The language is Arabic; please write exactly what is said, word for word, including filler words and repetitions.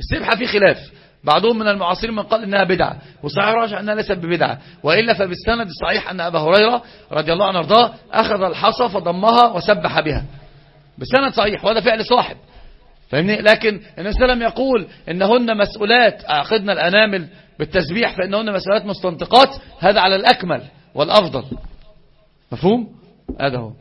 السبحة في خلاف، بعضهم من المعاصرين من قال إنها بدعة، وصحيح راجع أنها ليست ببدعة، وإلا فبالسند الصحيح أن أبا هريرة رضي الله عنه وارضاه أخذ الحصى فضمها وسبح بها بسند صحيح، وهذا فعل صاحب، فاهمني؟ لكن النبي صلى الله عليه وسلم يقول إنهن مسؤولات، أعقدنا الأنامل بالتسبيح فإنهن مسؤولات مستنطقات، هذا على الأكمل والأفضل. مفهوم؟ هذا هو.